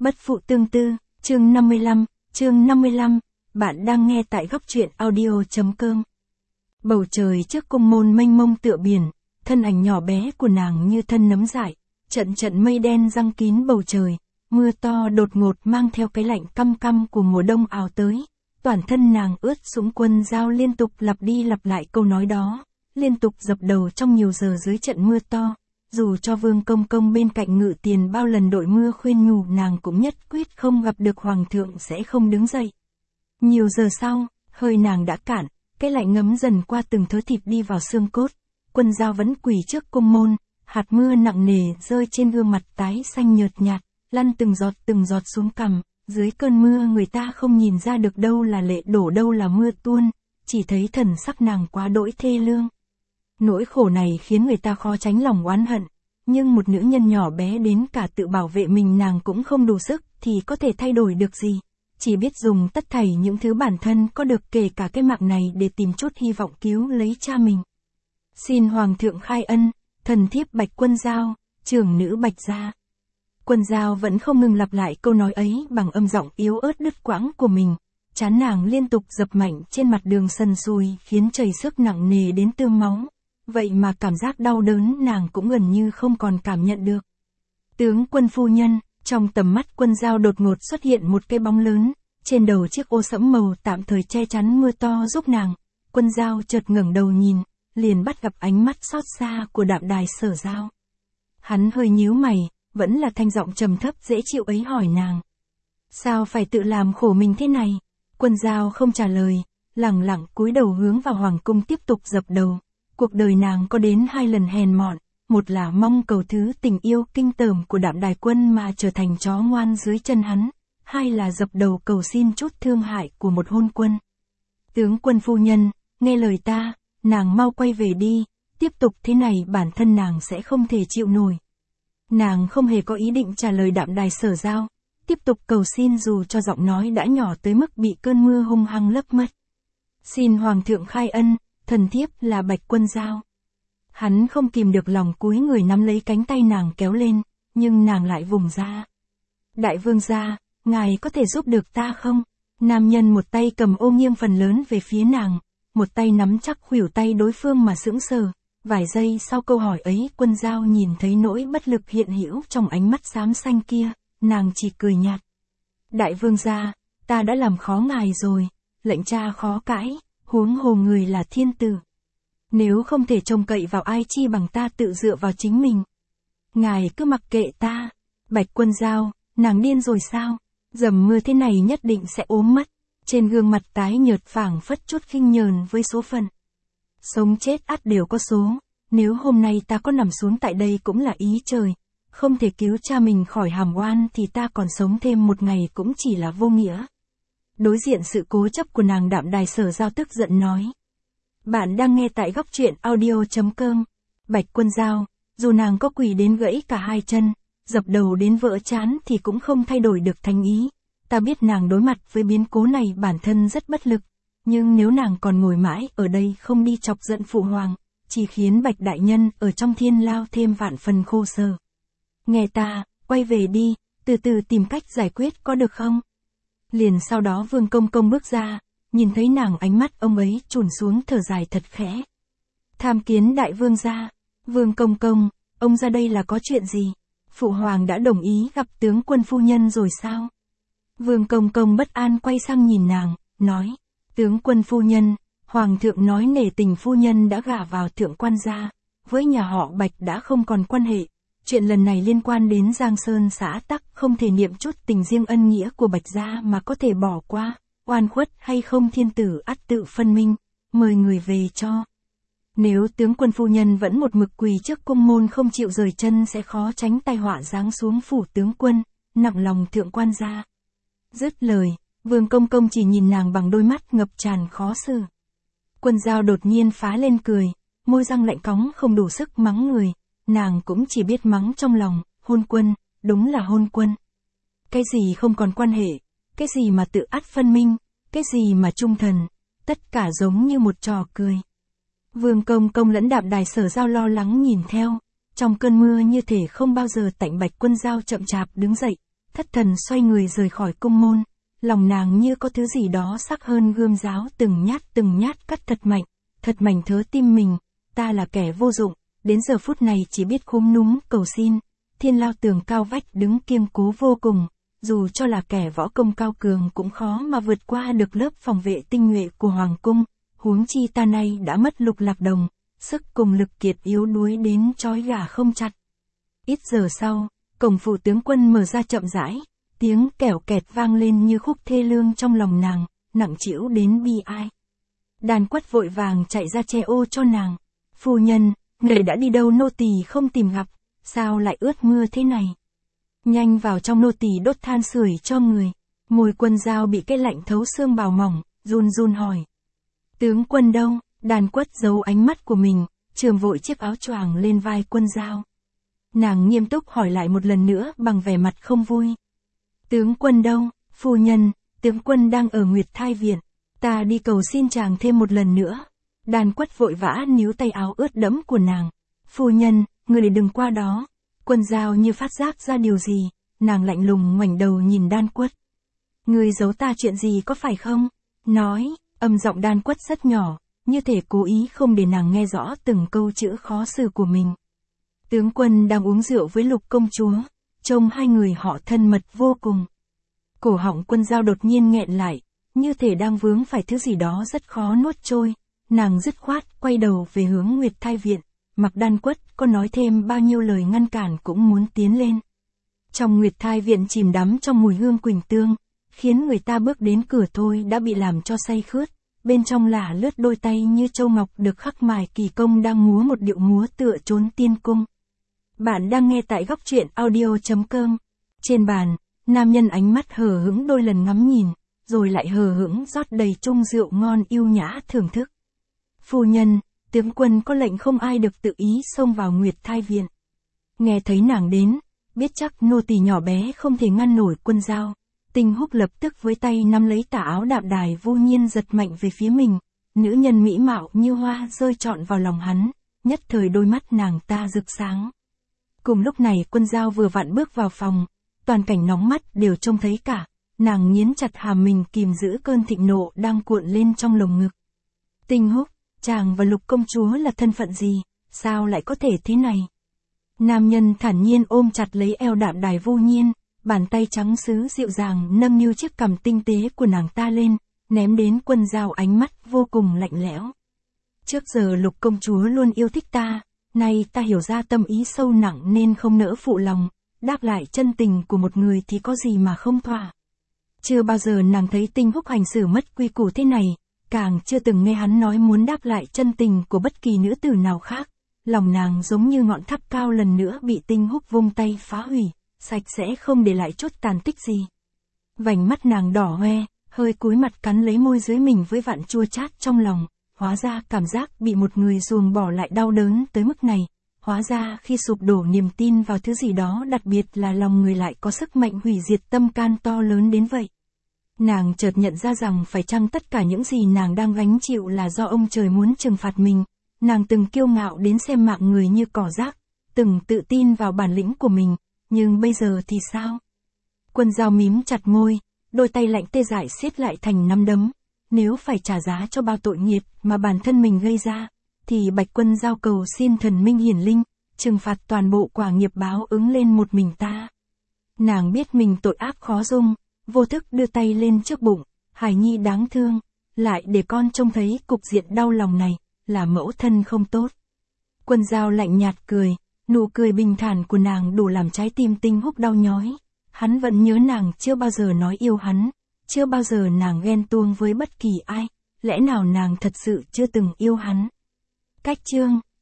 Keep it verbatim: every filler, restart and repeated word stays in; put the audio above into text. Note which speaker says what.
Speaker 1: Bất phụ tương tư, chương năm mươi lăm, chương năm mươi lăm, bạn đang nghe tại góc truyện audio.com. Bầu trời trước cung môn mênh mông tựa biển, thân ảnh nhỏ bé của nàng như thân nấm dại, trận trận mây đen giăng kín bầu trời, mưa to đột ngột mang theo cái lạnh căm căm của mùa đông ào tới. Toàn thân nàng ướt sũng. Quân Dao liên tục lặp đi lặp lại câu nói đó, liên tục dập đầu trong nhiều giờ dưới trận mưa to. Dù cho Vương Công Công bên cạnh ngự tiền bao lần đội mưa khuyên nhủ nàng cũng nhất quyết không gặp được Hoàng thượng sẽ không đứng dậy. Nhiều giờ sau, hơi nàng đã cạn, cái lạnh ngấm dần qua từng thớ thịt đi vào xương cốt. Quân Dao vẫn quỳ trước cung môn, hạt mưa nặng nề rơi trên gương mặt tái xanh nhợt nhạt, lăn từng giọt từng giọt xuống cằm. Dưới cơn mưa người ta không nhìn ra được đâu là lệ đổ đâu là mưa tuôn, chỉ thấy thần sắc nàng quá đỗi thê lương. Nỗi khổ này khiến người ta khó tránh lòng oán hận, nhưng một nữ nhân nhỏ bé đến cả tự bảo vệ mình nàng cũng không đủ sức thì có thể thay đổi được gì, chỉ biết dùng tất thảy những thứ bản thân có được kể cả cái mạng này để tìm chút hy vọng cứu lấy cha mình. Xin Hoàng thượng khai ân, thần thiếp Bạch Quân Dao, trưởng nữ Bạch gia. Quân Dao vẫn không ngừng lặp lại câu nói ấy bằng âm giọng yếu ớt đứt quãng của mình, trán nàng liên tục dập mạnh trên mặt đường sần sùi khiến chảy xước nặng nề đến tươm máu. Vậy mà cảm giác đau đớn nàng cũng gần như không còn cảm nhận được. Tướng quân phu nhân, trong tầm mắt Quân Dao đột ngột xuất hiện một cái bóng lớn, trên đầu chiếc ô sẫm màu tạm thời che chắn mưa to giúp nàng. Quân Dao chợt ngẩng đầu nhìn, liền bắt gặp ánh mắt xót xa của Đạm Đài Sở Dao. Hắn hơi nhíu mày, vẫn là thanh giọng trầm thấp dễ chịu ấy hỏi nàng. Sao phải tự làm khổ mình thế này? Quân Dao không trả lời, lẳng lặng cúi đầu hướng vào hoàng cung tiếp tục dập đầu. Cuộc đời nàng có đến hai lần hèn mọn, một là mong cầu thứ tình yêu kinh tởm của Đạm Đài Quân mà trở thành chó ngoan dưới chân hắn, hai là dập đầu cầu xin chút thương hại của một hôn quân. Tướng quân phu nhân, nghe lời ta, nàng mau quay về đi, tiếp tục thế này bản thân nàng sẽ không thể chịu nổi. Nàng không hề có ý định trả lời Đạm Đài Sở Dao, tiếp tục cầu xin dù cho giọng nói đã nhỏ tới mức bị cơn mưa hung hăng lấp mất. Xin Hoàng thượng khai ân, thần thiếp là Bạch Quân Dao. Hắn không kìm được lòng cúi người nắm lấy cánh tay nàng kéo lên, nhưng nàng lại vùng ra. Đại vương gia, ngài có thể giúp được ta không? Nam nhân một tay cầm ô nghiêng phần lớn về phía nàng, một tay nắm chắc khuỷu tay đối phương mà sững sờ. Vài giây sau câu hỏi ấy Quân Dao nhìn thấy nỗi bất lực hiện hữu trong ánh mắt xám xanh kia, nàng chỉ cười nhạt. Đại vương gia, ta đã làm khó ngài rồi, lệnh cha khó cãi, huống hồ người là thiên tử. Nếu không thể trông cậy vào ai chi bằng ta tự dựa vào chính mình. Ngài cứ mặc kệ ta. Bạch Quân Dao, nàng điên rồi sao? Dầm mưa thế này nhất định sẽ ốm mất. Trên gương mặt tái nhợt phảng phất chút khinh nhờn với số phận. Sống chết ắt đều có số, nếu hôm nay ta có nằm xuống tại đây cũng là ý trời, không thể cứu cha mình khỏi hàm oan thì ta còn sống thêm một ngày cũng chỉ là vô nghĩa. Đối diện sự cố chấp của nàng Đạm Đài Sở Dao tức giận nói. Bạn đang nghe tại góc truyện audio.com. Bạch Quân Dao, dù nàng có quỳ đến gãy cả hai chân, dập đầu đến vỡ trán thì cũng không thay đổi được thành ý. Ta biết nàng đối mặt với biến cố này bản thân rất bất lực. Nhưng nếu nàng còn ngồi mãi ở đây không đi chọc giận phụ hoàng, chỉ khiến Bạch đại nhân ở trong thiên lao thêm vạn phần khổ sở. Nghe ta, quay về đi, từ từ tìm cách giải quyết có được không? Liền sau đó Vương Công Công bước ra, nhìn thấy nàng ánh mắt ông ấy chùn xuống thở dài thật khẽ. Tham kiến đại vương gia. Vương Công Công, ông ra đây là có chuyện gì? Phụ hoàng đã đồng ý gặp tướng quân phu nhân rồi sao? Vương Công Công bất an quay sang nhìn nàng, nói. Tướng quân phu nhân, Hoàng thượng nói nể tình phu nhân đã gả vào Thượng Quan gia, với nhà họ Bạch đã không còn quan hệ. Chuyện lần này liên quan đến Giang Sơn xã tắc, không thể niệm chút tình riêng ân nghĩa của Bạch gia mà có thể bỏ qua. Oan khuất hay không thiên tử ắt tự phân minh, mời người về cho. Nếu tướng quân phu nhân vẫn một mực quỳ trước cung môn không chịu rời chân sẽ khó tránh tai họa giáng xuống phủ tướng quân, nặng lòng Thượng Quan gia. Dứt lời, Vương Công Công chỉ nhìn nàng bằng đôi mắt ngập tràn khó xử. Quân Dao đột nhiên phá lên cười, môi răng lạnh cóng không đủ sức mắng người, nàng cũng chỉ biết mắng trong lòng, hôn quân, đúng là hôn quân. Cái gì không còn quan hệ, cái gì mà tự ắt phân minh, cái gì mà trung thần, tất cả giống như một trò cười. Vương Công Công lẫn Đạm Đài Sở Dao lo lắng nhìn theo, trong cơn mưa như thể không bao giờ tạnh. Bạch Quân Dao chậm chạp đứng dậy, thất thần xoay người rời khỏi cung môn. Lòng nàng như có thứ gì đó sắc hơn gươm giáo từng nhát từng nhát cắt thật mạnh, thật mảnh thớ tim mình. Ta là kẻ vô dụng, đến giờ phút này chỉ biết khúm núm cầu xin. Thiên lao tường cao vách đứng kiên cố vô cùng, dù cho là kẻ võ công cao cường cũng khó mà vượt qua được lớp phòng vệ tinh nhuệ của hoàng cung. Huống chi ta nay đã mất Lục Lạc Đồng, sức cùng lực kiệt yếu đuối đến trói gà không chặt. Ít giờ sau, cổng phủ tướng quân mở ra chậm rãi, tiếng kẻo kẹt vang lên như khúc thê lương trong lòng nàng, nặng trĩu đến bi ai. Đàn Quất vội vàng chạy ra che ô cho nàng. Phu nhân, người đã đi đâu nô tỳ không tìm gặp, sao lại ướt mưa thế này? Nhanh vào trong nô tỳ đốt than sưởi cho người. Môi Quân Dao bị cái lạnh thấu xương bào mỏng, run run hỏi. Tướng quân đâu? Đàn Quất giấu ánh mắt của mình, chườm vội chiếc áo choàng lên vai Quân Dao. Nàng nghiêm túc hỏi lại một lần nữa bằng vẻ mặt không vui. Tướng quân đâu? Phu nhân, tướng quân đang ở Nguyệt Thai Viện. Ta đi cầu xin chàng thêm một lần nữa. Đàn Quất vội vã níu tay áo ướt đẫm của nàng. Phu nhân, người đừng qua đó. Quân Dao như phát giác ra điều gì, nàng lạnh lùng ngoảnh đầu nhìn Đan Quất. Người giấu ta chuyện gì có phải không? Nói, âm giọng Đan Quất rất nhỏ, như thể cố ý không để nàng nghe rõ từng câu chữ khó xử của mình. Tướng quân đang uống rượu với Lục công chúa, trông hai người họ thân mật vô cùng. Cổ họng Quân Dao đột nhiên nghẹn lại, như thể đang vướng phải thứ gì đó rất khó nuốt trôi. Nàng dứt khoát quay đầu về hướng Nguyệt Thai Viện, mặc Đan Quất có nói thêm bao nhiêu lời ngăn cản cũng muốn tiến lên. Trong Nguyệt Thai Viện chìm đắm trong mùi hương quỳnh tương, khiến người ta bước đến cửa thôi đã bị làm cho say khướt. Bên trong lả lướt đôi tay như châu ngọc được khắc mài kỳ công đang múa một điệu múa tựa trốn tiên cung. Bạn đang nghe tại góc truyện audio chấm com. Trên bàn, nam nhân ánh mắt hờ hững đôi lần ngắm nhìn, rồi lại hờ hững rót đầy chung rượu ngon yêu nhã thưởng thức. Phu nhân, tướng quân có lệnh không ai được tự ý xông vào Nguyệt Thai Viện. Nghe thấy nàng đến, biết chắc nô tỳ nhỏ bé không thể ngăn nổi Quân Dao. Tinh Húc lập tức với tay nắm lấy tà áo Đạm Đài vô nhiên giật mạnh về phía mình. Nữ nhân mỹ mạo như hoa rơi trọn vào lòng hắn, nhất thời đôi mắt nàng ta rực sáng. Cùng lúc này Quân Dao vừa vặn bước vào phòng, toàn cảnh nóng mắt đều trông thấy cả. Nàng nghiến chặt hàm mình kìm giữ cơn thịnh nộ đang cuộn lên trong lồng ngực. Tinh Húc, chàng và Lục công chúa là thân phận gì, sao lại có thể thế này? Nam nhân thản nhiên ôm chặt lấy eo Đạm Đài vô nhiên, bàn tay trắng sứ dịu dàng nâng niu chiếc cằm tinh tế của nàng ta lên, ném đến Quân Dao ánh mắt vô cùng lạnh lẽo. Trước giờ Lục công chúa luôn yêu thích ta, nay ta hiểu ra tâm ý sâu nặng nên không nỡ phụ lòng, đáp lại chân tình của một người thì có gì mà không thỏa. Chưa bao giờ nàng thấy Tinh Húc hành xử mất quy củ thế này, càng chưa từng nghe hắn nói muốn đáp lại chân tình của bất kỳ nữ tử nào khác. Lòng nàng giống như ngọn tháp cao lần nữa bị Tinh Húc vung tay phá hủy, sạch sẽ không để lại chút tàn tích gì. Vành mắt nàng đỏ hoe, hơi cúi mặt cắn lấy môi dưới mình với vạn chua chát trong lòng. Hóa ra cảm giác bị một người ruồng bỏ lại đau đớn tới mức này. Hóa ra khi sụp đổ niềm tin vào thứ gì đó đặc biệt là lòng người lại có sức mạnh hủy diệt tâm can to lớn đến vậy. Nàng chợt nhận ra rằng phải chăng tất cả những gì nàng đang gánh chịu là do ông trời muốn trừng phạt mình. Nàng từng kiêu ngạo đến xem mạng người như cỏ rác, từng tự tin vào bản lĩnh của mình, nhưng bây giờ thì sao? Quân Dao mím chặt môi, đôi tay lạnh tê dại siết lại thành nắm đấm. Nếu phải trả giá cho bao tội nghiệp mà bản thân mình gây ra, thì Bạch Quân Dao cầu xin thần minh hiển linh, trừng phạt toàn bộ quả nghiệp báo ứng lên một mình ta. Nàng biết mình tội ác khó dung, vô thức đưa tay lên trước bụng, hài nhi đáng thương, lại để con trông thấy cục diện đau lòng này, là mẫu thân không tốt. Quân Dao lạnh nhạt cười, nụ cười bình thản của nàng đủ làm trái tim Tinh Húc đau nhói. Hắn vẫn nhớ nàng chưa bao giờ nói yêu hắn, chưa bao giờ nàng ghen tuông với bất kỳ ai, lẽ nào nàng thật sự chưa từng yêu hắn? Cách chương